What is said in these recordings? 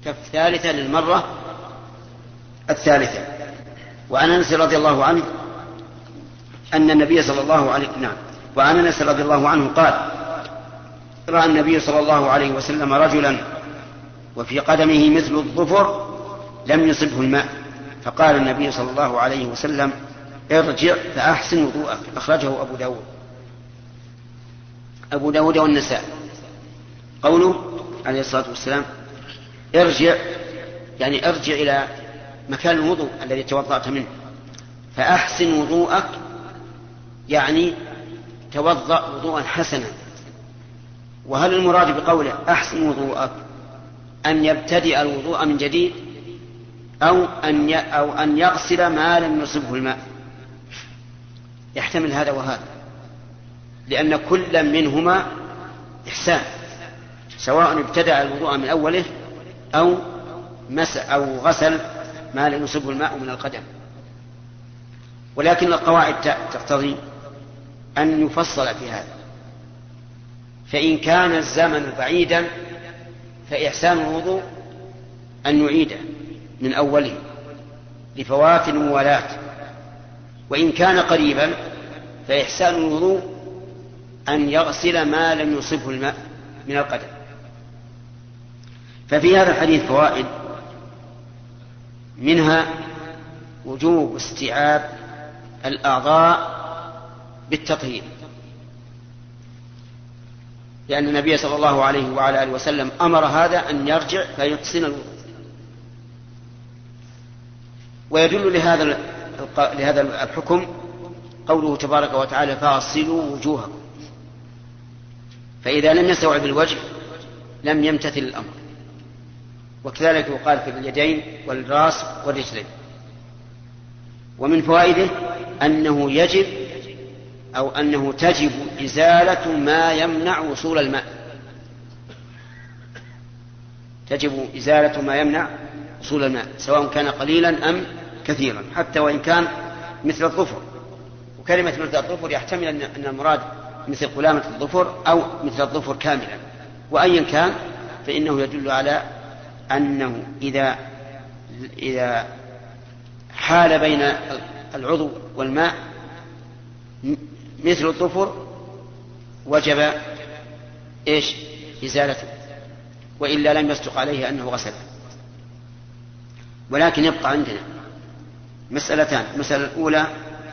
كالثالثة للمرة الثالثة. وعن أنس رضي الله عنه أن النبي صلى الله عليه وعن أنس رضي الله عنه قال: رأى النبي صلى الله عليه وسلم رجلا وفي قدمه مثل الظفر لم يصبه الماء، فقال النبي صلى الله عليه وسلم: ارجع فأحسن وضوءك. أخرجه أبو داود والنسائي. قوله عليه الصلاة والسلام ارجع، يعني ارجع إلى مكان الوضوء الذي توضأت منه، فأحسن وضوءك يعني توضأ وضوءا حسنا. وهل المراد بقوله أحسن وضوءك أن يبتدئ الوضوء من جديد أو أن يغسل ما لم يصبه الماء؟ يحتمل هذا وهذا، لأن كل منهما إحسان، سواء ابتدأ الوضوء من أوله أو غسل ما لم يصبه الماء من القدم. ولكن القواعد تقتضي أن يفصل في هذا، فإن كان الزمن بعيدا فإحسان الوضوء أن يعيده من أوله لفوات الموالاة، وإن كان قريبا فإحسان الوضوء أن يغسل ما لم يصبه الماء من القدم. ففي هذا الحديث فوائد، منها وجوب استيعاب الأعضاء بالتطهير، لأن النبي صلى الله عليه وعلى آله وسلم أمر هذا أن يرجع فيحسن الوضوء. ويدل لهذا الحكم قوله تبارك وتعالى: فاغسلوا وجوهكم. فإذا لم يستوعب الوجه لم يمتثل الأمر. وكذلك يقال في اليدين والرأس والرجلين. ومن فوائده أنه تجب إزالة ما يمنع وصول الماء، تجب إزالة ما يمنع وصول الماء سواء كان قليلا أم كثيرا، حتى وإن كان مثل الظفر. وكلمة مثل الظفر يحتمل أن المراد مثل قلامة الظفر أو مثل الظفر كاملا، وأيا كان فإنه يدل على أنه إذا حال بين العضو والماء مثل الظفر وجب إزالته، وإلا لم يصدق عليه أنه غسل. ولكن يبقى عندنا مسألتان. المسألة الأولى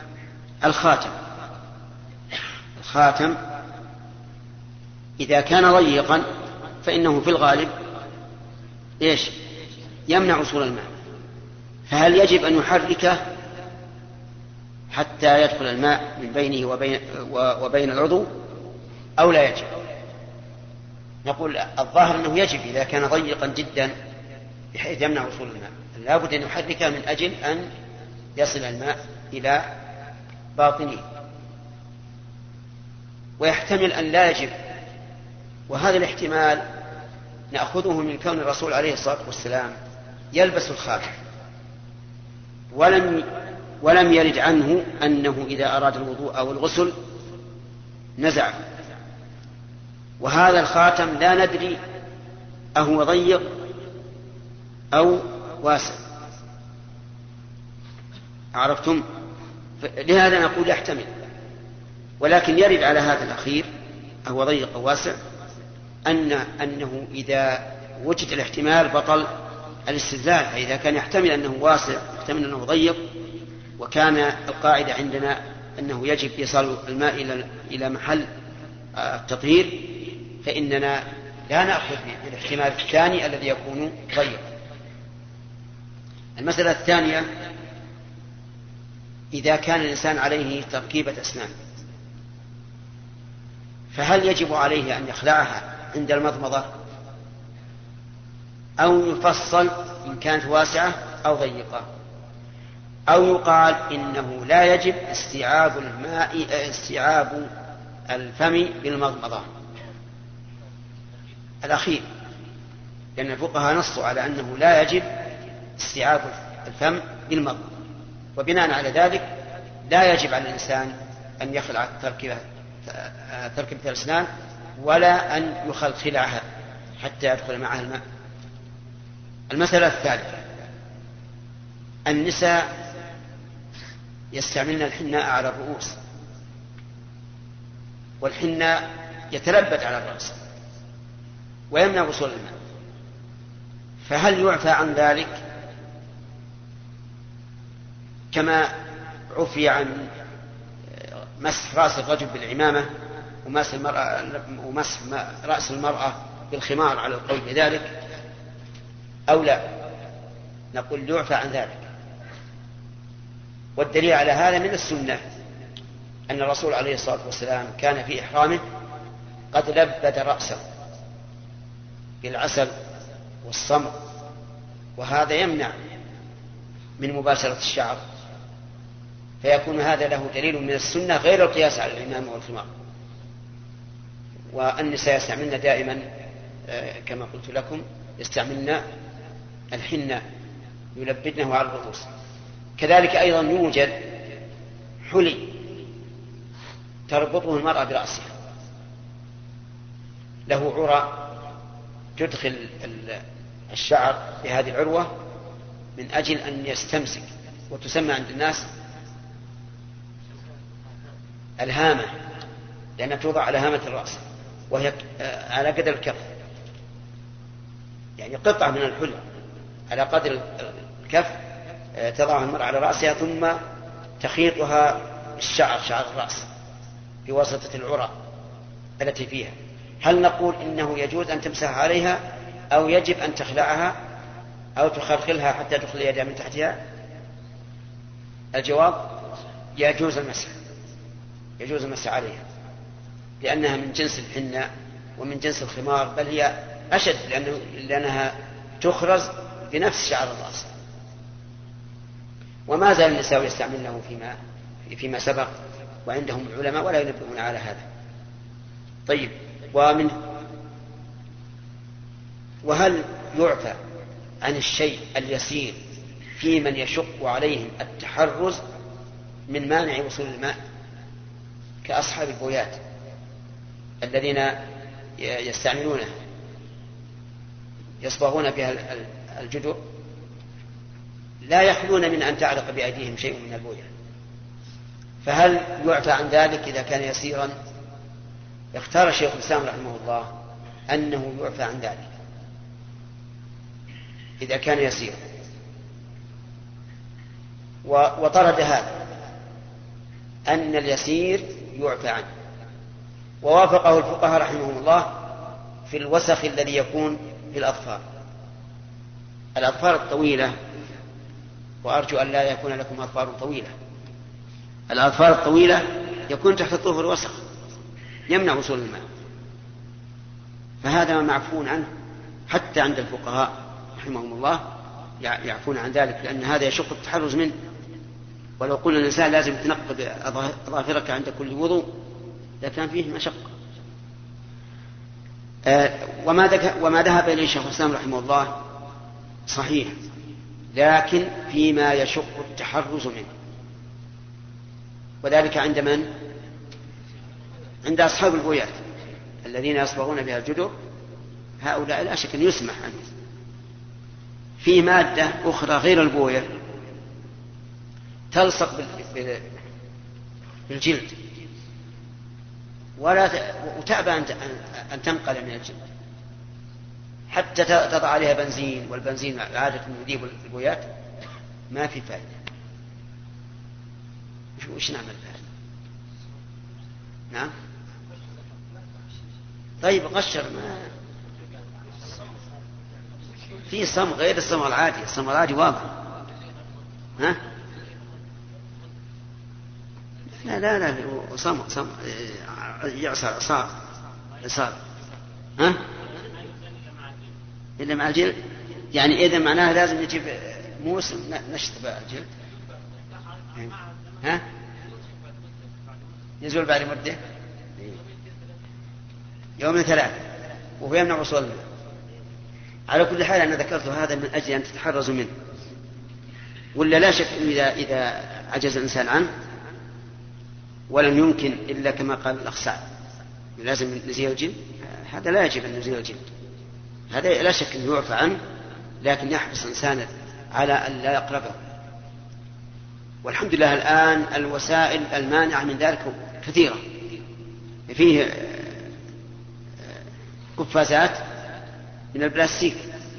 الخاتم إذا كان ضيقا فإنه في الغالب يمنع وصول الماء، فهل يجب أن يحركه حتى يدخل الماء من بينه وبين العضو أو لا يجب؟ نقول الظاهر أنه يجب إذا كان ضيقا جدا بحيث يمنع وصول الماء، لا بد أن يحركه من أجل أن يصل الماء إلى باطنه. ويحتمل أن لا يجب، وهذا الاحتمال نأخذه من كون الرسول عليه الصلاة والسلام يلبس الخاتم ولم يرد عنه أنه إذا أراد الوضوء أو الغسل نزعه. وهذا الخاتم لا ندري أهو ضيق أو واسع، عرفتم؟ لهذا نقول يحتمل، ولكن يرد على هذا الأخير أهو ضيق أو واسع أنه إذا وجد الاحتمال بطل الاستدلال. فإذا كان يحتمل أنه واسع يحتمل أنه ضيق، وكان القاعدة عندنا أنه يجب إيصال الماء إلى محل التطهير، فإننا لا نأخذ بالاحتمال الثاني الذي يكون ضيق. المسألة الثانية: إذا كان الإنسان عليه تركيبة أسنان فهل يجب عليه أن يخلعها عند المضمضة أو يفصل إن كانت واسعة أو ضيقة، أو يقال إنه لا يجب استيعاب الفم بالمضمضة؟ الأخير، لأن الفقهاء نصوا على أنه لا يجب استيعاب الفم بالمضمضة، وبناء على ذلك لا يجب على الإنسان أن يخلع تركيبة الأسنان ولا أن يخلعها حتى يدخل معها الماء. المسألة الثالثة: النساء يستعملن الحناء على الرؤوس، والحناء يتلبد على الرأس ويمنع وصول الماء، فهل يعفى عن ذلك كما عفي عن مسح رأس الرجل بالعمامة ومسح رأس المرأة بالخمار على القول بذلك، أو لا؟ نقول يعفى عن ذلك. والدليل على هذا من السنة أن الرسول عليه الصلاة والسلام كان في إحرامه قد لبد رأسه بالعسل والصمغ، وهذا يمنع من مباشرة الشعر، فيكون هذا له دليل من السنة غير القياس على العمامة والخمار. والنساء يستعملن دائما كما قلت لكم يستعملن الحنة يلبدنه على الرؤوس. كذلك أيضا يوجد حلي تربطه المرأة برأسها، له عرى تدخل الشعر بهذه العروة من أجل أن يستمسك، وتسمى عند الناس الهامة، لأنها توضع على هامة الرأس وهي على قدر الكف، يعني قطعة من الحلي على قدر الكف تضعها المرأة على رأسها ثم تخيطها بالشعر، شعر الرأس، بواسطة العرى التي فيها. هل نقول إنه يجوز أن تمسح عليها أو يجب أن تخلعها أو تخلخلها حتى تدخل يدها من تحتها؟ الجواب: يجوز المسح، يجوز المسح عليها، لأنها من جنس الحنة ومن جنس الخمار، بل هي أشد لأنها تخرز بنفس شعر الرأس. وما زال النساء يستعملونه فيما سبق، وعندهم العلماء ولا ينبهون على هذا. طيب، وهل يعفى عن الشيء اليسير في من يشق عليهم التحرز من مانع وصول الماء كأصحاب البويات الذين يستعملونه يصبغون بها الجدر، لا يخلون من أن تعلق بأيديهم شيء من البوية، فهل يعفى عن ذلك إذا كان يسيرا؟ اختار الشيخ الإسلام رحمه الله أنه يعفى عن ذلك إذا كان يسيرا، وطرد هذا أن اليسير يعفى عنه، ووافقه الفقهاء رحمهم الله في الوسخ الذي يكون في الأظفار الطويلة، وأرجو أن لا يكون لكم أظفار طويلة. الأظفار الطويلة يكون تحت الطوف الوسخ يمنع وصول الماء، فهذا ما معفون عنه حتى عند الفقهاء رحمهم الله، يعفون عن ذلك، لأن هذا يشق التحرز منه. ولو قلنا الإنسان لازم تنقب أظافرك عند كل وضوء لكان فيه مشقة. وما ذهب إليه الشيخ الإسلام رحمه الله صحيح، لكن فيما يشق التحرز منه، وذلك عند من؟ عند أصحاب البويات الذين يصبغون بها الجدر، هؤلاء لا شك أن يسمح عنه. في مادة أخرى غير البوية تلصق بالجلد وتأبى أن تنقل من الجلد حتى تضع عليها بنزين، والبنزين عادة يذيب البويات، ما في فائدة. وش نعمل فائدة؟ نعم. طيب قشر، ما في صمغ غير الصمغ العادي، الصمغ العادي واضح. ها؟ لا صمغ يعصر عصار. ها؟ إلا مع الجلد، يعني إذا معناها لازم نجيب موس نشطب الجلد. ها؟ يزول بعد مدة يوم 3 وهو يمنع وصول الماء. على كل حال أنا ذكرت هذا من أجل أن تتحرزوا منه، ولا لا شك إذا عجز الإنسان عنه ولم يمكن إلا كما قال الأخ سعد لازم نزيل الجلد، هذا لا يجب أن نزيل الجلد، هذا لا شك أنه يعفى عنه، لكن يحرص الإنسان على أن لا يقربه. والحمد لله الآن الوسائل المانعة من ذلك كثيرة، فيه قفازات من البلاستيك،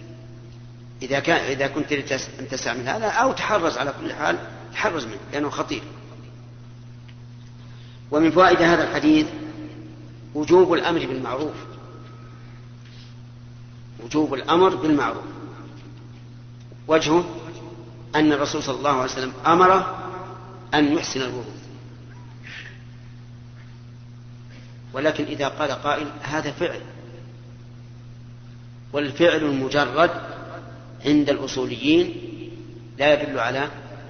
إذا كنت أن تستعمل هذا أو تحرز، على كل حال تحرز منه لأنه خطير. ومن فوائد هذا الحديث وجوب الأمر بالمعروف، وجوب الأمر بالمعروف. وجهه أن الرسول صلى الله عليه وسلم أمر أن يحسن الوضوء، ولكن إذا قال قائل هذا فعل، والفعل المجرد عند الأصوليين لا يدل على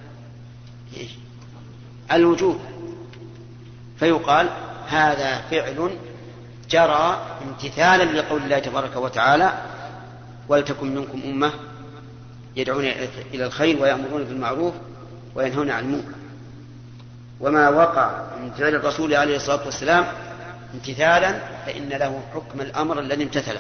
الوجوب، فيقال هذا فعل جرى امتثالا لقول الله تبارك وتعالى ولتكن منكم أمة يدعون إلى الخير ويأمرون بالمعروف وينهون عن المنكر. وما وقع من فعل الرسول عليه الصلاة والسلام امتثالا فإن له حكم الأمر الذي امتثله.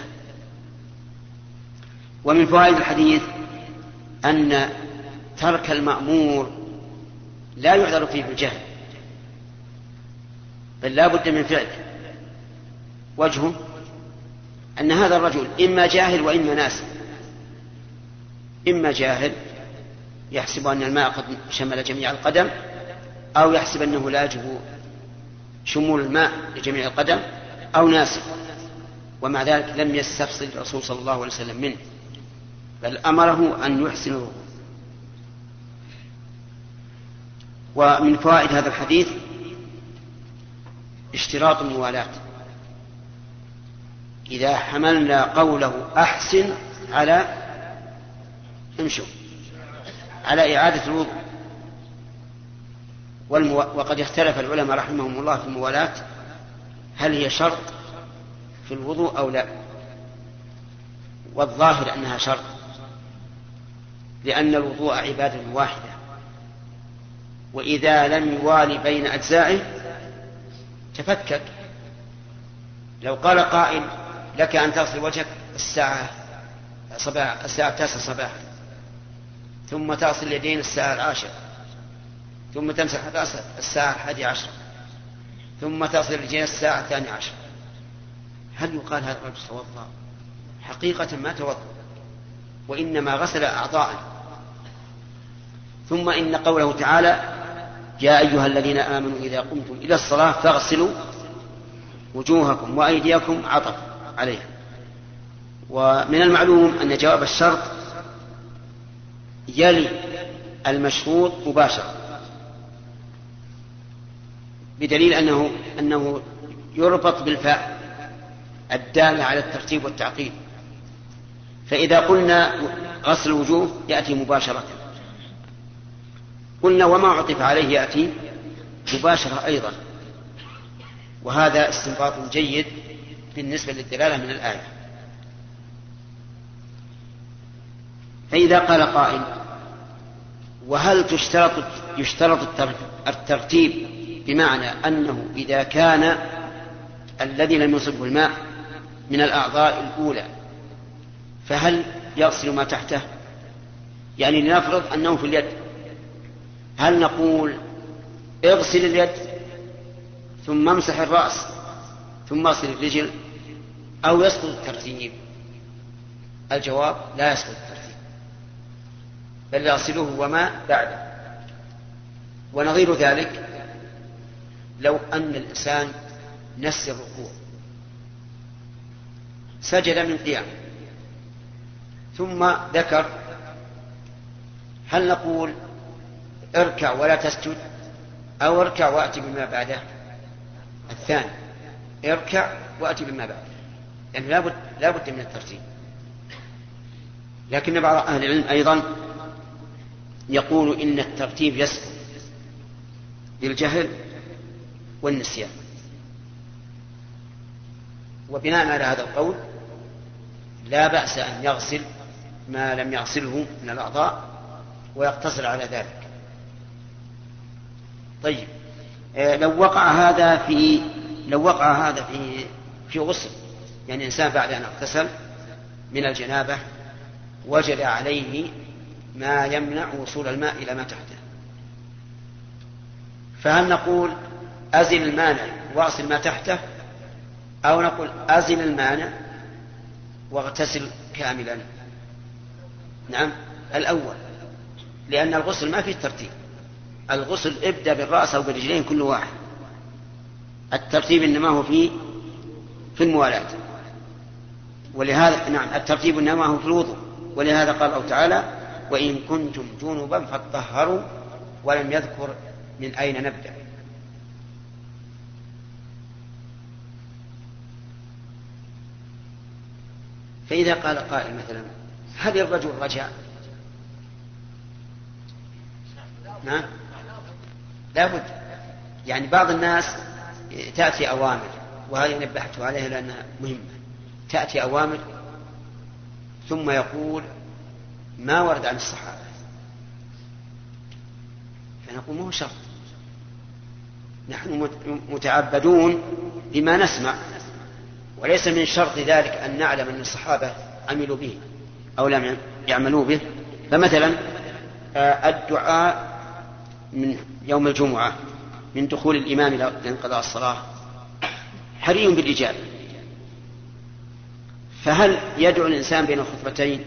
ومن فوائد الحديث أن ترك المأمور لا يعذر فيه بالجهل، بل لا بد من فعله. وجهه أن هذا الرجل إما جاهل وإما ناسي. إما جاهل يحسب أن الماء قد شمل جميع القدم، أو يحسب أنه لا يجب شمول الماء لجميع القدم، أو ناسي، ومع ذلك لم يستفصل الرسول صلى الله عليه وسلم منه، بل أمره أن يحسن الوضوء. ومن فوائد هذا الحديث اشتراط الموالاة. إذا حملنا قوله أحسن على على إعادة الوضوء، وقد اختلف العلماء رحمهم الله في الموالاة، هل هي شرط في الوضوء أو لا؟ والظاهر أنها شرط، لأن الوضوء عبادة واحدة، وإذا لم يوالي بين أجزائه تفكك. لو قال قائل لك أن تغسل وجهك الساعة 9 صباحا، ثم تغسل اليدين الساعة 10، ثم تمسح الرأس الساعة 11، ثم تغسل الرجلين الساعة 12، هل يقال هذا الرجل توضأ؟ حقيقة ما توضأ، وإنما غسل أعضاء. ثم إن قوله تعالى يا أيها الذين آمنوا إذا قمتم إلى الصلاة فاغسلوا وجوهكم وأيديكم عطف عليها. ومن المعلوم أن جواب الشرط يلي المشروط مباشرة، بدليل أنه يربط بالفاء الدالة على الترتيب والتعقيد. فإذا قلنا غسل الوجوه يأتي مباشرة، قلنا وما عطف عليه يأتي مباشرة أيضا، وهذا استنباط جيد بالنسبة للدلالة من الآية. فإذا قال قائل وهل يشترط الترتيب، بمعنى أنه إذا كان الذي لم يصبه الماء من الأعضاء الأولى فهل يغسل ما تحته؟ يعني لنفرض أنه في اليد، هل نقول اغسل اليد ثم امسح الرأس ثم اغسل الرجل، أو يسقط الترتيب؟ الجواب لا يسقط الترتيب، بل يغسله وما بعده. ونظير ذلك لو أن الإنسان نسي الركوع، سجد من قيام ثم ذكر، هل نقول اركع ولا تسجد، أو اركع وأتي بما بعده؟ الثاني، اركع وأتي بما بعده، يعني لا بد من الترتيب. لكن بعض أهل العلم أيضا يقول إن الترتيب يسقط بالجهل والنسيان، وبناء على هذا القول لا بأس أن يغسل ما لم يغسله من الأعضاء ويقتصر على ذلك. طيب، لو وقع هذا في غسل، يعني إنسان بعد أن اغتسل من الجنابة وجد عليه ما يمنع وصول الماء إلى ما تحته. فهل نقول أزل المانع واغسل ما تحته، أو نقول أزل المانع واغتسل كاملا؟ نعم الأول، لأن الغسل ما فيه ترتيب. الغسل ابدأ بالرأس أو بالرجلين كل واحد، الترتيب إنما هو في الموالاة. ولهذا نعم الترتيب إنما هو في الوضوء، ولهذا قال الله تعالى وإن كنتم جنبا فاطهروا، ولم يذكر من أين نبدأ. فإذا قال قائل مثلا هل الرجل رجع؟ نعم لا بد. يعني بعض الناس تأتي أوامر، وهذه نبهت عليها لأنها مهمة، تأتي أوامر ثم يقول ما ورد عن الصحابة، فنقول ما هو شرط، نحن متعبدون بما نسمع، وليس من شرط ذلك أن نعلم أن الصحابة عملوا به أو لم يعملوا به. فمثلا الدعاء من يوم الجمعة من دخول الإمام لانقضاء الصلاة حري بالإجابة، فهل يدعو الإنسان بين الخطبتين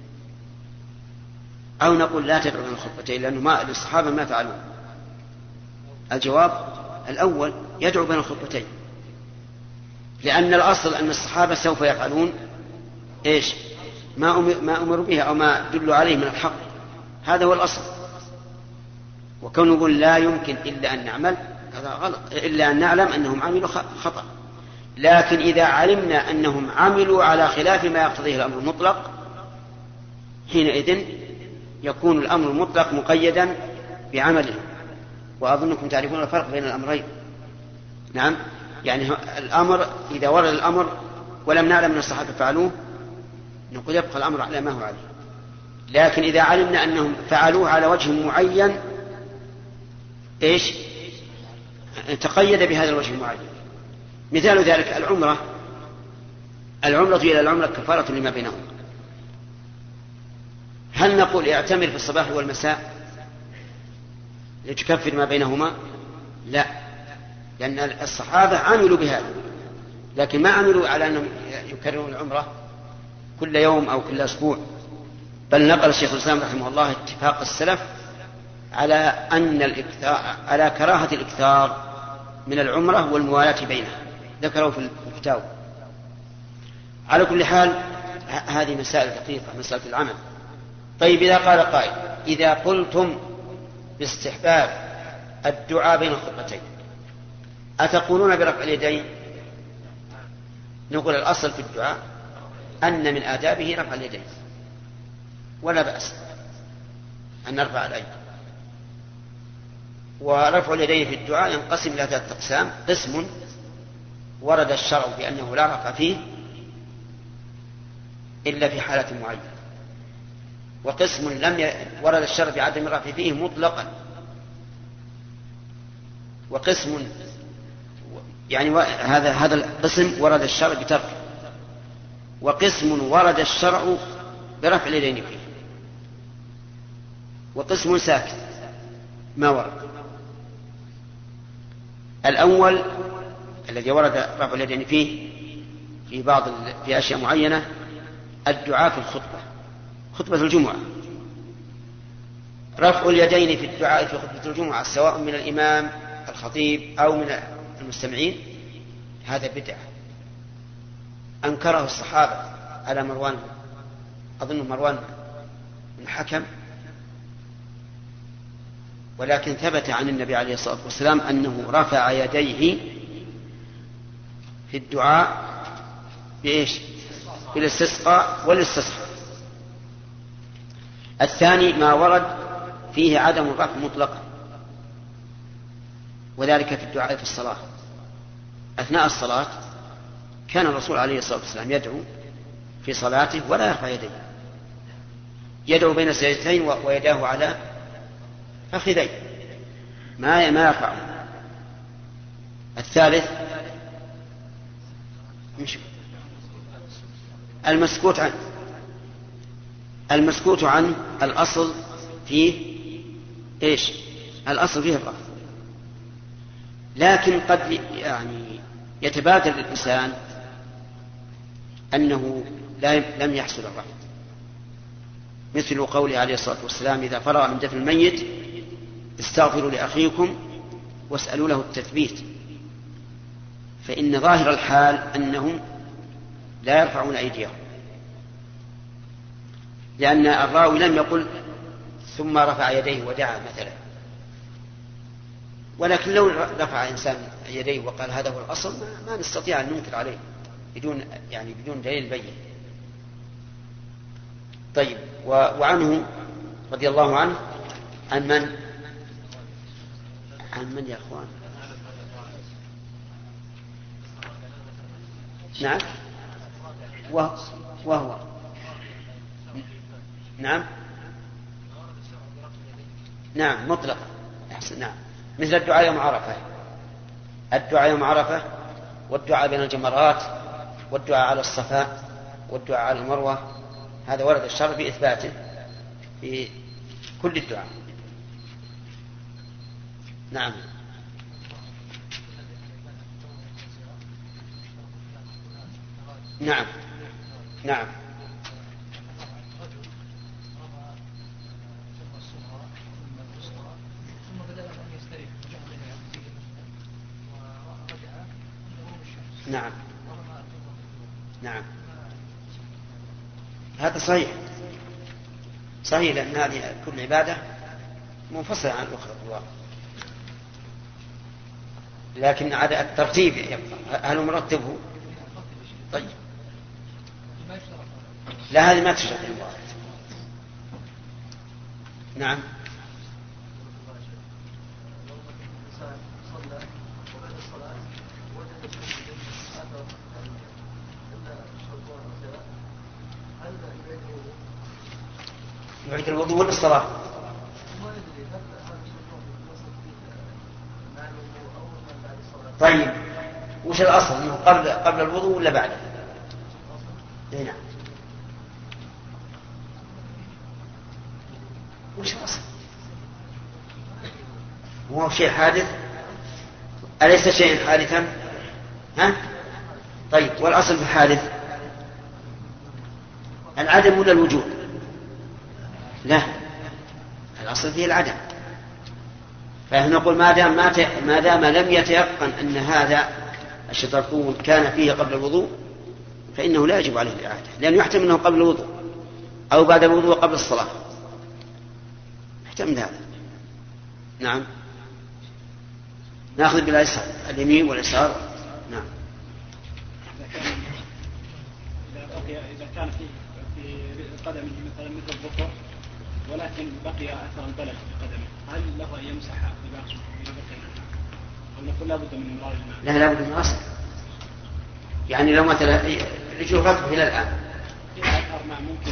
أو نقول لا تدعو بين الخطبتين لأنه الصحابة ما فعلوا؟ الجواب الأول، يدعو بين الخطبتين، لأن الأصل أن الصحابة سوف يفعلون إيش ما أمروا به أو ما دلوا عليه من الحق، هذا هو الأصل. وكون نقول لا يمكن إلا أن نعمل، هذا غلط، إلا أن نعلم أنهم عملوا خطأ. لكن إذا علمنا أنهم عملوا على خلاف ما يقتضيه الأمر المطلق، حينئذ يكون الأمر المطلق مقيدا بعملهم. وأظنكم تعرفون الفرق بين الأمرين. نعم، يعني الأمر إذا ورد الأمر ولم نعلم أن الصحابة فعلوه نقول يبقى الأمر على ما هو عليه. لكن إذا علمنا أنهم فعلوه على وجه معين إيش تقيد بهذا الوجه المعين. مثال ذلك العمرة إلى العمرة كفارة لما بينهما. هل نقول اعتمر في الصباح والمساء لتكفر ما بينهما؟ لا، لأن الصحابة عملوا بهذا، لكن ما عملوا على أنهم يكررون العمرة كل يوم أو كل أسبوع، بل نقل الشيخ الإسلام رحمه الله اتفاق السلف على أن على كراهة الإكثار من العمرة والموالاة بينها، ذكروا في الكتاب. على كل حال هذه مسائل دقيقة، مسألة العمل. طيب إذا قال قائل إذا قلتم باستحباب الدعاء بين الخطبتين أتقولون برفع اليدين؟ نقول الأصل في الدعاء أن من آدابه رفع اليدين، ولا بأس أن نرفع الأيدي. ورفع اليدين في الدعاء ينقسم إلى 3 أقسام: قسم ورد الشرع بأنه لا رفع فيه إلا في حالة معينة، وقسم لم ورد الشرع بعدم الرفع فيه مطلقا، وقسم يعني هذا القسم ورد الشرع بتركه، وقسم ورد الشرع برفع اليدين فيه، وقسم ساكت ما ورد. الأول الذي ورد رفع اليدين فيه في أشياء معينة الدعاء في الخطبة، خطبة الجمعة، رفع اليدين في الدعاء في خطبة الجمعة سواء من الإمام الخطيب أو من المستمعين هذا بدعة أنكره الصحابة على مروان بن حكم، ولكن ثبت عن النبي عليه الصلاة والسلام أنه رفع يديه في الدعاء بإيش؟ بالاستسقاء والاستصحاء. الثاني ما ورد فيه عدم الرفع مطلقا، وذلك في الدعاء في الصلاة. أثناء الصلاة كان الرسول عليه الصلاة والسلام يدعو في صلاته ولا يرفع يديه، يدعو بين السجدتين ويداه على فخذيه ما يرفعه. الثالث المسكوت عنه، المسكوت عنه الأصل فيه إيش؟ الأصل فيه الرفض، لكن قد يعني يتبادر الإنسان أنه لم يحصل الرفض، مثل قوله عليه الصلاة والسلام: إذا فرغ من دفن الميت استغفروا لأخيكم واسألوا له التثبيت. فإن ظاهر الحال أنهم لا يرفعون أيديهم، لأن الراوي لم يقل ثم رفع يديه ودعا مثلا، ولكن لو رفع إنسان يديه وقال هذا هو الأصل ما نستطيع أن ننكر عليه بدون دليل بين. طيب، وعنه رضي الله عنه عن من يا أخوان؟ نعم، وهو نعم مطلقا. نعم، مثل الدعاء يوم عرفة، الدعاء يوم عرفة، والدعاء بين الجمرات، والدعاء على الصفا، والدعاء على المروة، هذا ورد الشرع بإثباته في كل الدعاء. نعم. نعم. نعم. نعم. نعم، هذا صحيح، لأن هذه كل عبادة منفصلة عن الأخرى في الواقع، لكن الترتيب يبقى. هل مرتبه؟ طيب، لا، هذه ما تشرح المراد. نعم. يعيد الوضوء للصلاة. طيب، وش الأصل؟ أنه قبل الوضوء ولا بعده؟ نعم، وش الأصل؟ هو شيء حادث؟ أليس شيء حادثا؟ طيب، والأصل في الحادث العدم ولا الوجود؟ لا، الأصل فيه العدم. فنقول ما دام لم يتيقن أن هذا الشطرطون كان فيه قبل الوضوء فإنه لا يجب عليه الإعادة، لأنه يحتمل أنه قبل الوضوء أو بعد الوضوء قبل الصلاة، يحتمل هذا. نعم، نأخذ باليسار، اليمين واليسار. نعم. إذا كان في قدمه مثلا مثل الظفر ولكن بقي أثر البلد في قدمه، هل له أن يمسحها أو نقول لابد من إمرار الماء؟ لا، لابد من غسل. يعني لو مثلا رجله رطبة إلى الآن، أثر ماء ممكن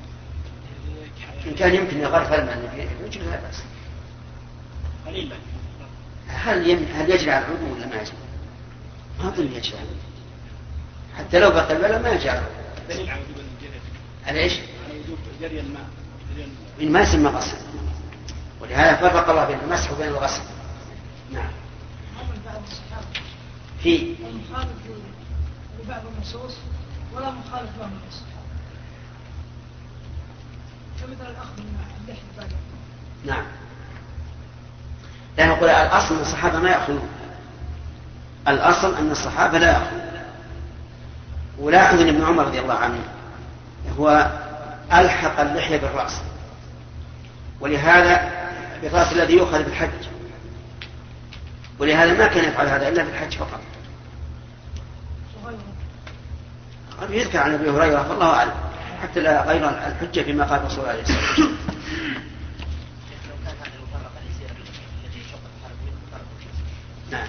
إن كان يمكن يغرف الماء يجري لا بأس. قليلا. هل يجري على العضو ولا ما يجري؟ ما أظن يجري، حتى لو بقى البلد ما يجري دليل على وجوب الجري. على إيش؟ على وجوب جري الماء. من ما يسمى غسل، ولهذا فرق الله بين المسح وبين الغسل. نعم. في مخالف لبعض النصوص ولا مخالف لهم الصحابة، كمثل الأخذ من اللحية بعد. نعم، لا نقول الأصل أن الصحابة ما يأخذون، الأصل أن الصحابة لا يأخذون. ولاحظ أن ابن عمر رضي الله عنه هو ألحق اللحية بالرأس، ولهذا بالرأس الذي يؤخذ بالحج، ولهذا ما كان يفعل هذا إلا في الحج فقط. قد يذكر عن أبي هريرة فالله أعلم، حتى لا غير الحجة فيما قال رسول الله عليه الصلاة والسلام. نعم.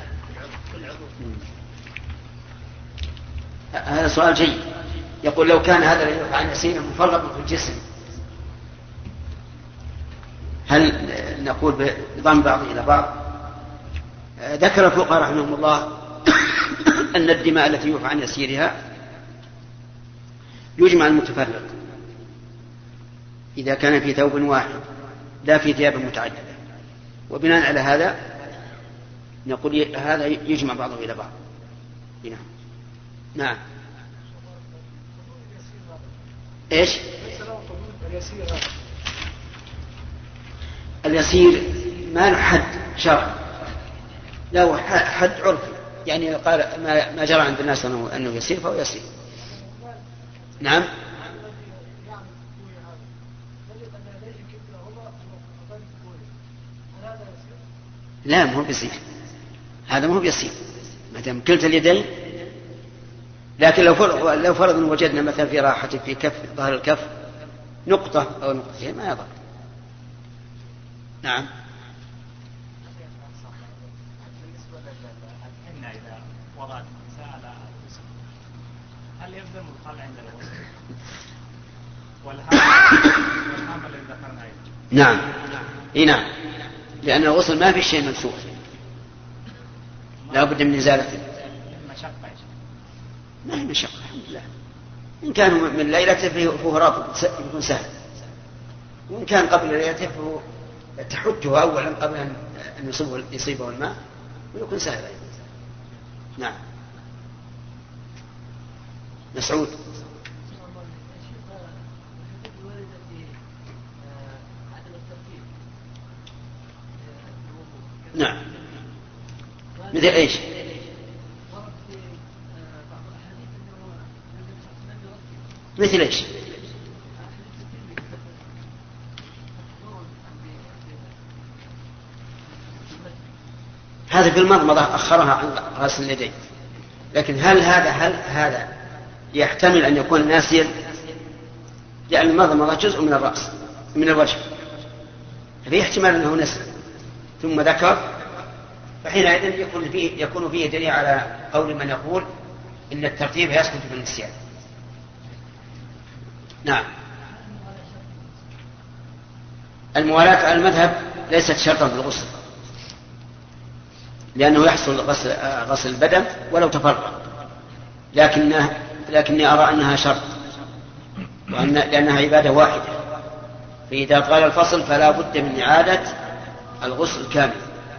هذا سؤال جيد. يقول لو كان هذا الذي يرفع عن يسيره مفرغا في الجسم هل نقول بضم بعض إلى بعض؟ ذكر الفقهاء رحمهم الله أن الدماء التي يرفع عن يسيرها يجمع المتفرق، إذا كان في ثوب واحد لا في ثياب متعددة. وبناء على هذا نقول هذا يجمع بعضه إلى بعض. نعم. إيش؟ اليسير ما له حد شرعي، له حد عرفي، يعني قال ما جرى عند الناس أنه يسير فهو يسير. نعم. لا مو بيسير، هذا مو بيسير ما دام كلتا اليدين. لكن لو فرض وجدنا مثلا في راحة في كف ظهر الكف نقطة أو نقطتين ما يضر. نعم. بالنسبة للحنة إذا وضعت النساء على الغسل هل يلزم الخلع عند الغسل والحامل الذي ذكرنا أيضا؟ نعم. نعم، لأن الغسل ما في شيء منسوخ، لا بد من إزالته. ما هي مشقة الحمد لله. إن كان من ليلته فهو رابط يكون سهل، وإن كان قبل ليلته فهو تحجه أولا قبل أن يصيبه الماء ويكون سهل أيضا. نعم. مسعود. نعم. مثل ايش؟ مثل ايش؟ هذا في المضمضة أخرها عن غسل اليدين، لكن هل هذا يحتمل أن يكون ناسيا؟ لأن المضمضة جزء من الرأس من الوجه، ففي احتمال أنه نسي ثم ذكر، فحينئذ يكون فيه دليل على قول من يقول إن الترتيب يسقط في النسيان. نعم. الموالاة على المذهب ليست شرطا في الغسل، لأنه يحصل غسل البدن ولو تفرق، لكني أرى أنها شرط، لأنها عبادة واحدة، فإذا طال الفصل فلا بد من إعادة الغسل كامل.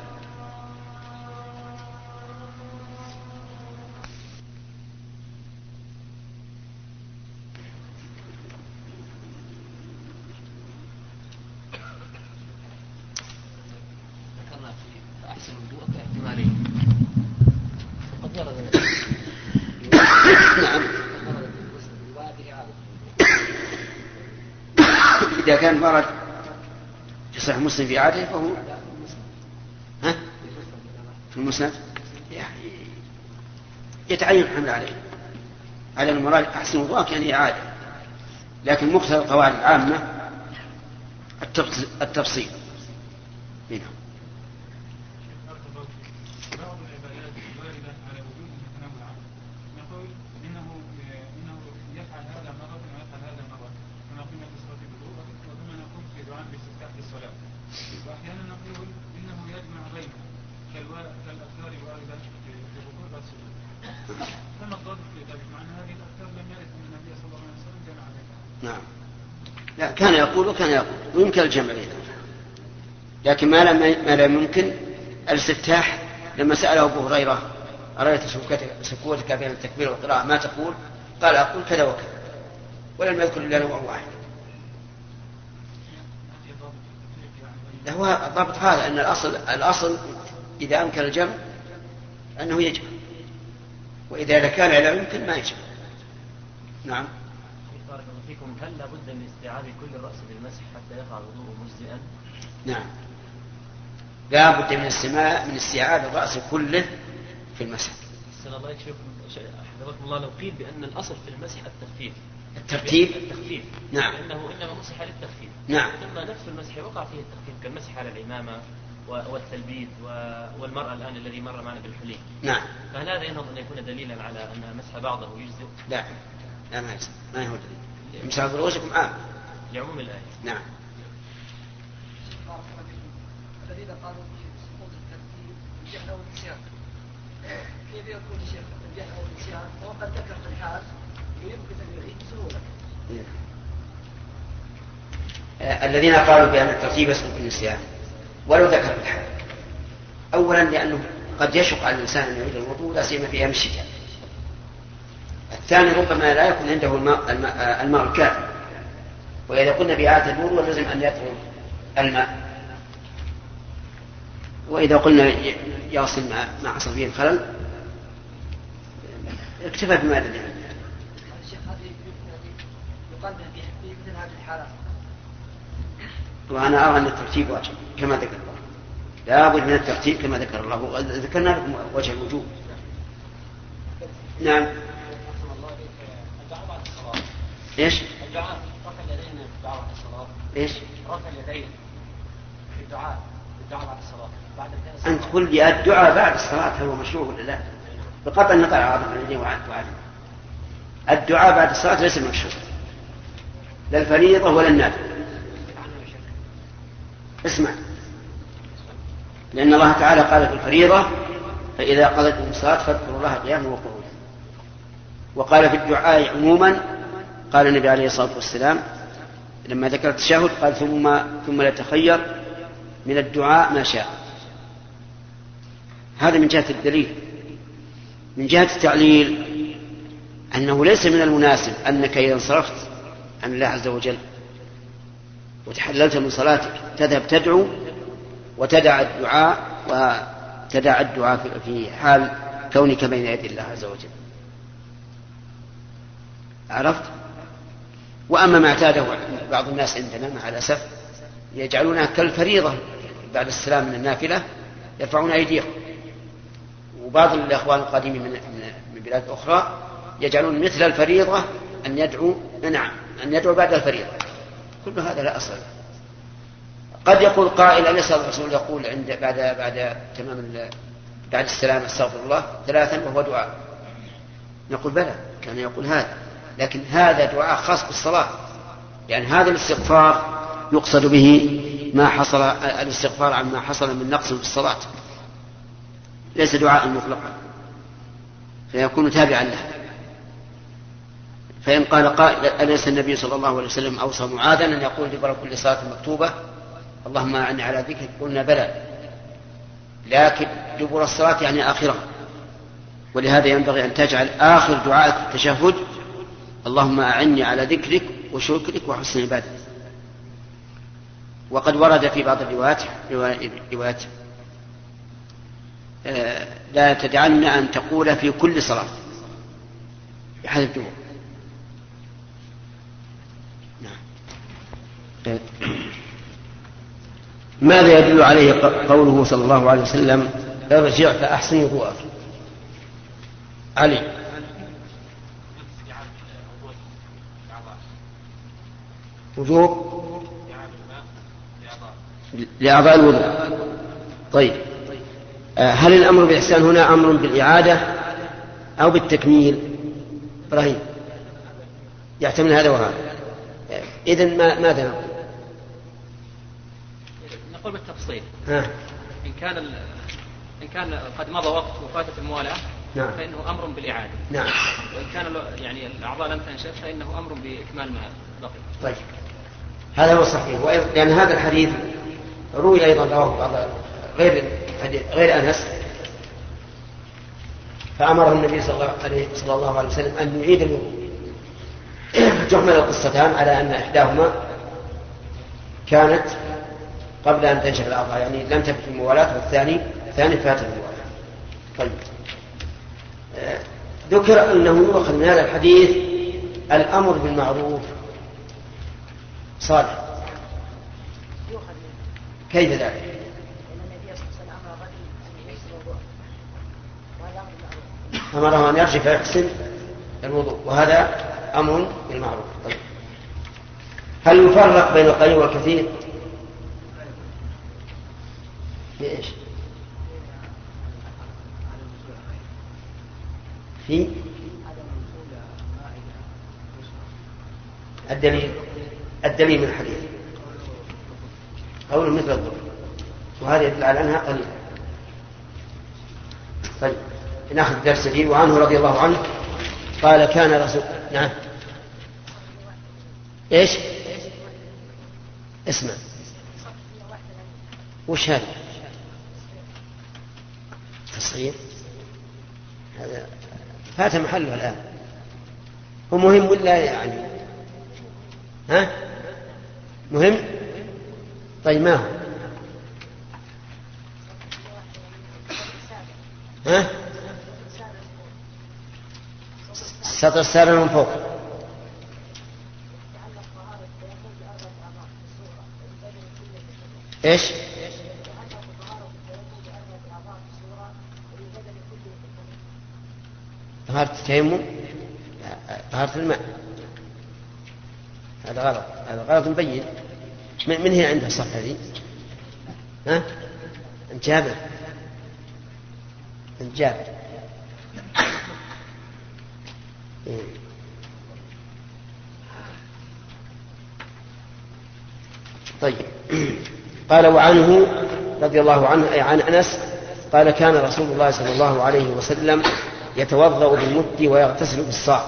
إذا كان مرض في صحيح مسلم في عاده فهو في المسند يتعين الحمل على المراد أحسن وضوءك يعني إعادة، لكن مقتضى القواعد العامة التفصيل منها. بعض العبادات الواردة على وجوب متنوعة نقول إنه يفعل هذا مرة ويفعل هذا مرة، كما قلنا في صلاة الوضوء وكما نقول في دعاء باستفتاح الصلاة، وأحيانا نقول إنه يجمع بينها كالأذكار الواردة في الركوع والسجود. فما الضابط في ذلك؟ مع أن هذه الأذكار لم يرد أن النبي صلى الله عليه وسلم جمع بينها. نعم. لا كان يقول ويمكن الجمع بينها، لكن ما لم يمكن الاستفتاح. لما سأله أبو هريرة أرأيت سكوتك بين التكبير والقراءة ما تقول؟ قال أقول كذا وكذا، ولم يذكر إلا نوع واحد. هو الضابط هذا أن الأصل إذا أمكن الجمع أنه يجمع، وإذا كان لا يمكن ما يجمع. نعم. بارك الله فيكم. هل لابد من استيعاب كل الرأس بالمسح حتى يقع الوضوء مجزئا؟ نعم، لا بد من استيعاب الرأس كله في المسح. أحسن الله يكفيكم حفظكم الله. لو قيل بأن الأصل في المسح الترتيب. نعم. لأنه إنما مسح للتخفيف. نعم. ثم نفس المسح وقع فيه التخفيف كالمسح على العمامة والتلبيد والمرأة الآن الذي مر معنا بالحلي. نعم. فهل هذا ينظر أن يكون دليلا على أن مسح بعضه يجزئ؟ لا ما هو دليل. مسح رؤوسكم عام لعموم الآية. نعم. الذين قالوا بسقوط الترتيب الجهل او النسيان، كيف يكون الشيخ الجهل او النسيان وقد ذكر في الحال ويمكن ان يعيد بسهوله؟ الذين قالوا بأن الترتيب يسقط بالنسيان ولو ذكر في الحال. أولا لأنه قد يشق على الإنسان أن يعيد الوضوء لا سيما في أيام الشتاء. الثاني ربما لا يكون عنده الماء الكافي، وإذا قلنا بإعادة الوضوء لازم أن يطهر الماء، وإذا قلنا يغسل ما حصل فيه الخلل اكتفى بما لديه. الشيخ هذه يقال في مثل هذه الحالات. وأنا أرى أن الترتيب واجب كما ذكر الله، لا بد من الترتيب كما ذكر الله، ذكرنا لكم وجه الوجوب. نعم. ايش؟ الدعاء رفع اليدين في الدعاء بعد الصلاة. ايش؟ رفع اليدين في الدعاء بعد الصلاة. بعد أنت تقول لي الدعاء بعد الصلاة هل هو مشروع ولا لا؟ بقطع النطع عاطفة اليدين وعد. الدعاء بعد الصلاة ليس مشروع، لا الفريضة ولا النافلة. اسمع، لأن الله تعالى قال في الفريضة فإذا قضيتم الصلاة فاذكروا الله قياما وقعودا، وقال في الدعاء عموما قال النبي عليه الصلاة والسلام لما ذكر التشهد قال ثم يتخير من الدعاء ما شاء. هذا من جهة الدليل. من جهة التعليل أنه ليس من المناسب أنك إذا انصرفت عن الله عز وجل وتحللت من صلاتك تذهب تدعو وتدع الدعاء في حال كونك بين يدي الله عز وجل. عرفت؟ وأما ما اعتاده بعض الناس عندنا مع الأسف يجعلونها كالفريضة بعد السلام من النافلة يرفعون أيديهم، وبعض الأخوان القادمين من بلاد أخرى يجعلون مثل الفريضة أن يدعو بعد الفريضة. كل هذا لا أصل. قد يقول قائل أليس الرسول يقول بعد السلام استغفر الله 3 وهو دعاء؟ نقول بلى كان يقول هذا، لكن هذا دعاء خاص بالصلاة، يعني هذا الاستغفار يقصد به ما حصل الاستغفار عن ما حصل من نقص في الصلاة، ليس دعاء مطلقا فيكون تابعا له. فإن قال قائل أليس النبي صلى الله عليه وسلم أوصى معاذا أن يقول دبر كل صلاة مكتوبة اللهم أعني على ذكرك؟ قلنا بلى، لكن دبر الصلاة يعني آخرها، ولهذا ينبغي أن تجعل آخر دعائك في التشهد اللهم أعني على ذكرك وشكرك وحسن عبادتك. وقد ورد في بعض الروايات لا تدعن أن تقول في كل صلاة بحذف دبر. ماذا يدل عليه قوله صلى الله عليه وسلم ارجع فأحسن وضوءك؟ علي. وجوب لأعضاء الوضوء. طيب، هل الأمر بالإحسان هنا أمر بالإعادة أو بالتكميل؟ إبراهيم يحتمل هذا وهذا. إذن ماذا نقول؟ نقول بالتفصيل. إن كان قد مضى وقت وفاتت الموالاة نعم. فإنه أمر بالإعادة. نعم. وإن كان يعني الأعضاء لم تنشف فإنه أمر بإكمال ما بقي. طيب، هذا هو الصحيح. لأن هذا الحديث روي أيضا رواه بعض غير أنس، فأمره النبي صلى الله عليه وسلم أن يعيد الوضوء. تحمل القصتان على أن إحداهما كانت قبل أن تنشف الأعضاء، يعني لم تفت الموالاة، والثاني فات الموالاة. طيب، ذكر أنه يؤخذ من هذا الحديث الأمر بالمعروف صالح. كيف ذلك؟ أمره أن يرجع فيحسن الوضوء، وهذا أمر بالمعروف. طيب، هل يفرق بين القليل والكثير؟ ليش؟ في الدليل من الحديث قول مثل الظهر، وهذا يدل على أنها قليلة. طيب، نأخذ درس فيه. وعنه رضي الله عنه قال كان رسول. نعم. إيش؟ اسمع، وش هذا؟ تصغير؟ هذا فات محله الآن. هو مهم ولا يعني؟ ها؟ مهم؟ طيب ما هو؟ ها؟ السطر السابع من فوق. ايش؟ طهارة التيمم، طهارة الماء. هذا غلط، هذا غلط مبين. من هي عندها الصفحة هذه؟ ها؟ أنت جابر؟ أنت جابر؟ طيب. قال وعنه رضي الله عنه أي عن أنس قال كان رسول الله صلى الله عليه وسلم يتوضأ بالمد ويغتسل بالصاع.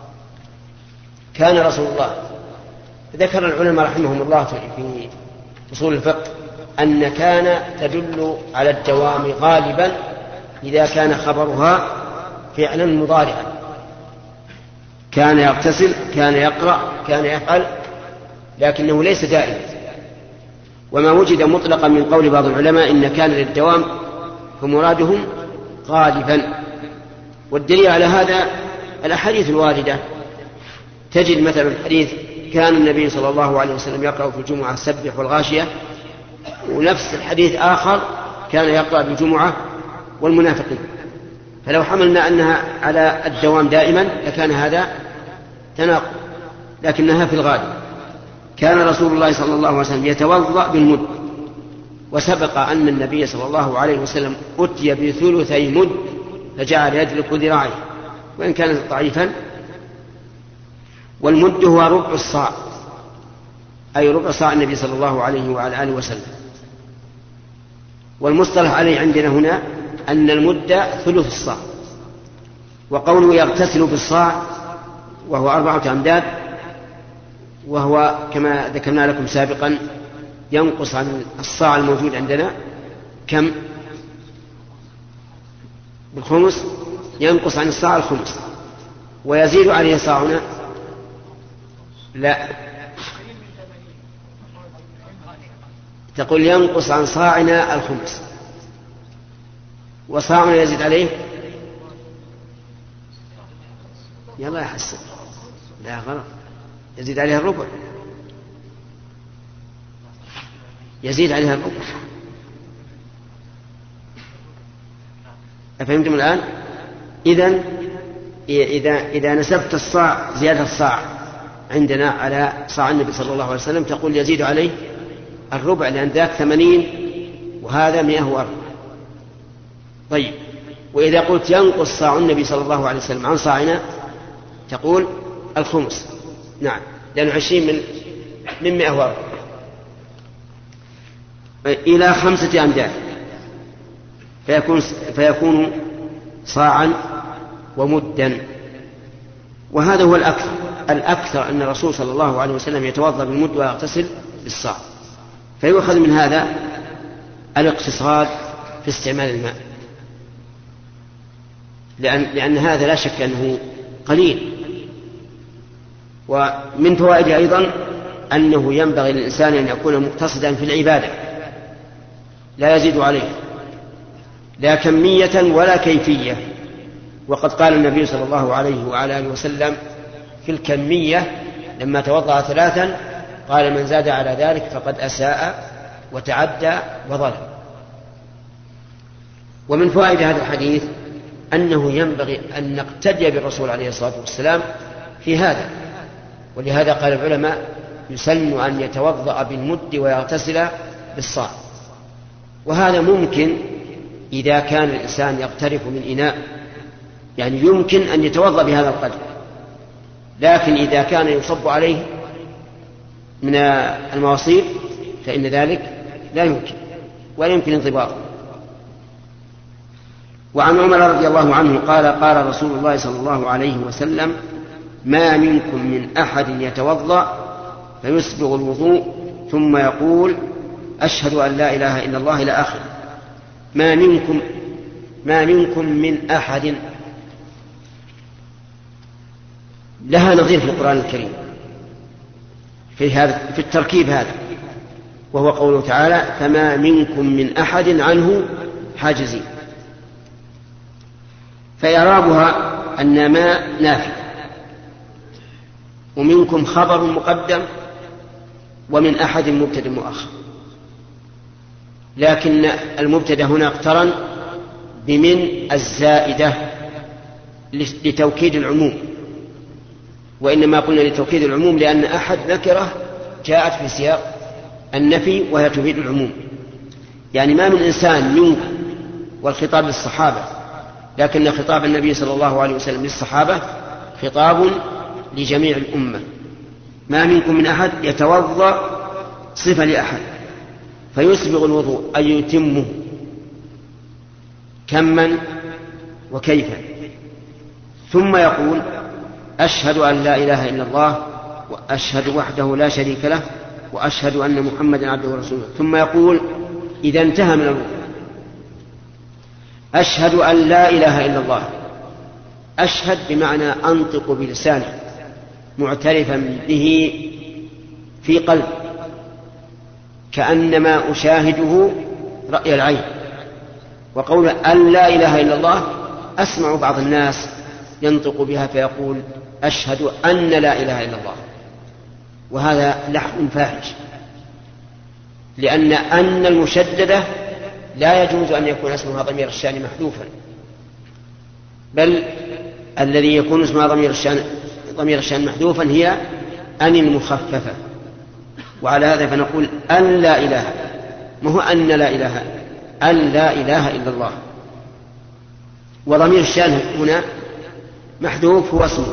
كان رسول الله، ذكر العلماء رحمهم الله في أصول الفقه أن كان تدل على الدوام غالبا إذا كان خبرها فعلا مضارعا. كان يغتسل، كان يقرأ، كان يفعل، لكنه ليس دائما. وما وجد مطلقا من قول بعض العلماء إن كان للدوام فمرادهم غالبا. والدليل على هذا الأحاديث الواردة. تجد مثلا الحديث كان النبي صلى الله عليه وسلم يقرأ في الجمعة سبح والغاشية، ونفس الحديث آخر كان يقرأ بالجمعة والمنافقين. فلو حملنا أنها على الدوام دائما لكان هذا تناقض، لكنها في الغالب. كان رسول الله صلى الله عليه وسلم يتوضأ بالمد، وسبق أن النبي صلى الله عليه وسلم أتي بثلثي مد فجعل يدلك ذراعيه وإن كان ضعيفا. والمد هو ربع الصاع، أي ربع صاع النبي صلى الله عليه وعلى آله وسلم. والمصطلح عليه عندنا هنا أن المد ثلث الصاع. وقوله يغتسل بالصاع وهو 4 أمداد، وهو كما ذكرنا لكم سابقا ينقص عن الصاع الموجود عندنا كم؟ بالخمس. ينقص عن الصاع الخمس ويزيد عليه صاعنا. لا، تقول ينقص عن صاعنا الخمس وصاعنا يزيد عليه. يلا يا حسن، لا غلط، يزيد عليها الربع، يزيد عليها الربع. أفهمتم الآن؟ إذا نسبت الصاع زيادة الصاع عندنا على صاع النبي صلى الله عليه وسلم تقول يزيد عليه الربع، لأن ذاك 80 وهذا 104. طيب، وإذا قلت ينقص صاع النبي صلى الله عليه وسلم عن صاعنا تقول الخمس. نعم، لأنه 20 من 104 إلى 5 أمداد فيكون صاعا ومدا. وهذا هو الأكثر أن الرسول صلى الله عليه وسلم يتوضأ بالمد ويغتسل بالصاع. فيؤخذ من هذا الاقتصاد في استعمال الماء، لأن هذا لا شك أنه قليل. ومن فوائده أيضا أنه ينبغي للإنسان أن يكون مقتصدا في العبادة لا يزيد عليه، لا كمية ولا كيفية. وقد قال النبي صلى الله عليه وعلى آله وسلم في الكمية لما توضأ 3 قال من زاد على ذلك فقد أساء وتعدى وظلم. ومن فوائد هذا الحديث أنه ينبغي أن نقتدي بالرسول عليه الصلاة والسلام في هذا. ولهذا قال العلماء يسن أن يتوضأ بالمد ويغتسل بالصاع. وهذا ممكن إذا كان الإنسان يغترف من إناء، يعني يمكن أن يتوضأ بهذا القدر. لكن إذا كان يصب عليه من المواصير فإن ذلك لا يمكن ولا يمكن انضباطه. وعن عمر رضي الله عنه قال قال رسول الله صلى الله عليه وسلم ما منكم من أحد يتوضأ فيسبغ الوضوء ثم يقول أشهد أن لا إله إلا الله إلى آخر. ما منكم من أحد لها نظير في القرآن الكريم في التركيب هذا، وهو قوله تعالى فما منكم من أحد عنه حاجزين. فإعرابها أن ما نافي، ومنكم خبر مقدم، ومن أحد مبتدأ مؤخر، لكن المبتدأ هنا اقترن بمن الزائدة لتوكيد العموم، وإنما قلنا لتوكيد العموم لأن أحد نكرة جاءت في سياق النفي وهي تفيد العموم. يعني ما من إنسان منكم، والخطاب للصحابة، لكن خطاب النبي صلى الله عليه وسلم للصحابة خطاب لجميع الأمة. ما منكم من أحد يتوضأ صفة لأحد فيسبغ الوضوء أي يتمه كما وكيفا، ثم يقول أشهد أن لا إله إلا الله وأشهد وحده لا شريك له وأشهد أن محمدا عبده ورسوله، ثم يقول إذا انتهى من الوضوء أشهد أن لا إله إلا الله. أشهد بمعنى أنطق بلساني معترفا به في قلب، كأنما أشاهده رأي العين. وقول أن لا إله إلا الله أسمع بعض الناس ينطق بها فيقول أشهد أن لا إله إلا الله، وهذا لحن فاحش، لأن المشددة لا يجوز أن يكون اسمها ضمير الشأن محذوفا، بل الذي يكون اسمها ضمير الشأن محذوفا هي أن المخففة. وعلى هذا فنقول أن لا إله، ما هو أن لا إله، أن لا إله إلا الله. وضمير الشأن هنا محذوف هو اسمه،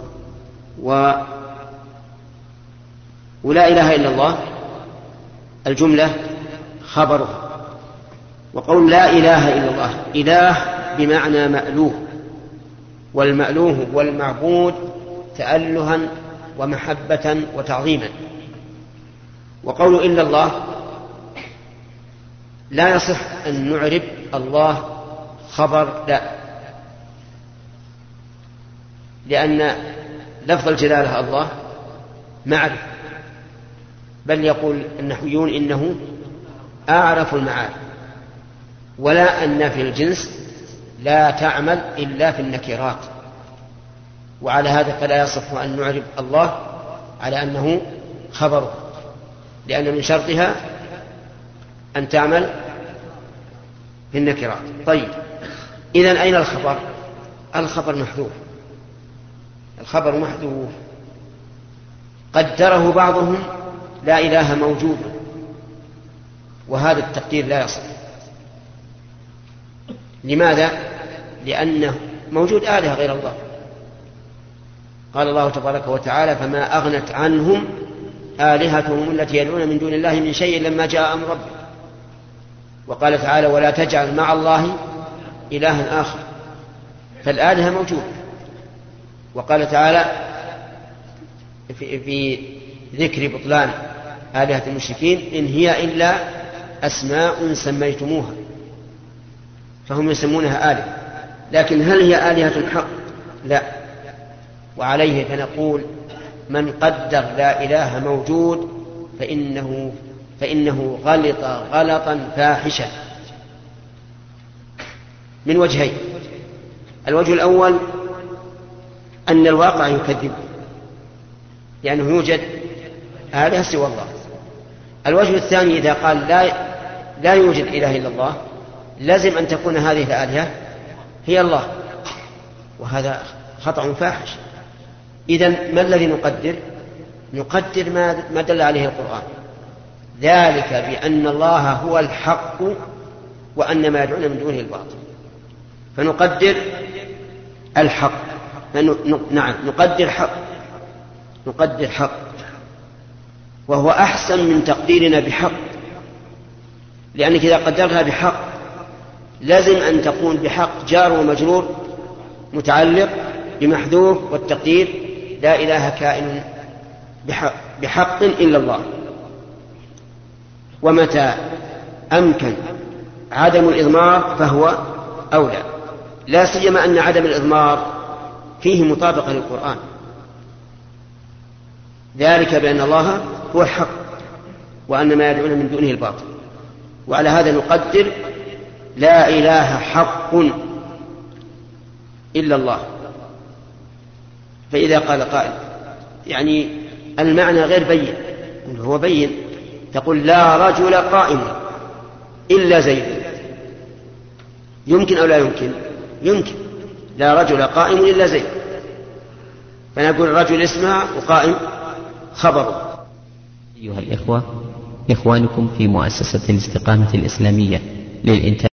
ولا إله إلا الله الجملة خبره. وقول لا إله إلا الله، إله بمعنى مألوه، والمألوه والمعبود تألها ومحبة وتعظيما. وقول إلا الله لا يصح أن نعرب الله خبر، لا، لأن لفظ الجلالة الله معرفة، بل يقول النحويون إنه أعرف المعارف، ولا أن في الجنس لا تعمل إلا في النكرات. وعلى هذا فلا يصح أن نعرب الله على أنه خبره، لأن من شرطها أن تعمل في النكرات. طيب، إذن أين الخبر؟ الخبر محذوف، الخبر محذوف. قدره بعضهم لا إله موجود، وهذا التقدير لا يصح. لماذا؟ لأنه موجود آلهة غير الله. قال الله تبارك وتعالى فما أغنت عنهم آلهتهم التي يدعون من دون الله من شيء لما جاء أمر ربك. وقال تعالى ولا تجعل مع الله إلها آخر، فالآلهة موجودة. وقال تعالى في ذكر بطلان آلهة المشركين إن هي إلا أسماء سميتموها، فهم يسمونها آلهة، لكن هل هي آلهة حق؟ لا. وعليه فنقول من قدر لا إله موجود فإنه غلط غلطا فاحشا من وجهين. الوجه الأول أن الواقع يكذب، لأنه يوجد آلهة سوى الله. الوجه الثاني إذا قال لا يوجد إله إلا الله لازم أن تكون هذه الآلهة هي الله، وهذا خطأ فاحش. إذن ما الذي نقدر؟ نقدر ما دل عليه القرآن، ذلك بأن الله هو الحق وأن ما يدعون من دونه الباطل. فنقدر الحق، نعم نقدر حق، وهو أحسن من تقديرنا بحق، لأنك إذا قدرتها بحق لازم أن تكون بحق جار ومجرور متعلق بمحذوف، والتقدير لا إله كائن بحق إلا الله. ومتى أمكن عدم الإضمار فهو أولى، لا سيما أن عدم الإضمار فيه مطابقة للقرآن، ذلك بأن الله هو الحق وأن ما يدعون من دونه الباطل. وعلى هذا نقدر لا إله حق إلا الله. فإذا قال قائل يعني المعنى غير بين، هو بين، تقول لا رجل قائم إلا زيد، يمكن أو لا يمكن؟ يمكن، لا رجل قائم إلا زيد، فنقول الرجل اسمها وقائم خبره. أيها الإخوة، إخوانكم في مؤسسة الاستقامة الإسلامية للإنتاج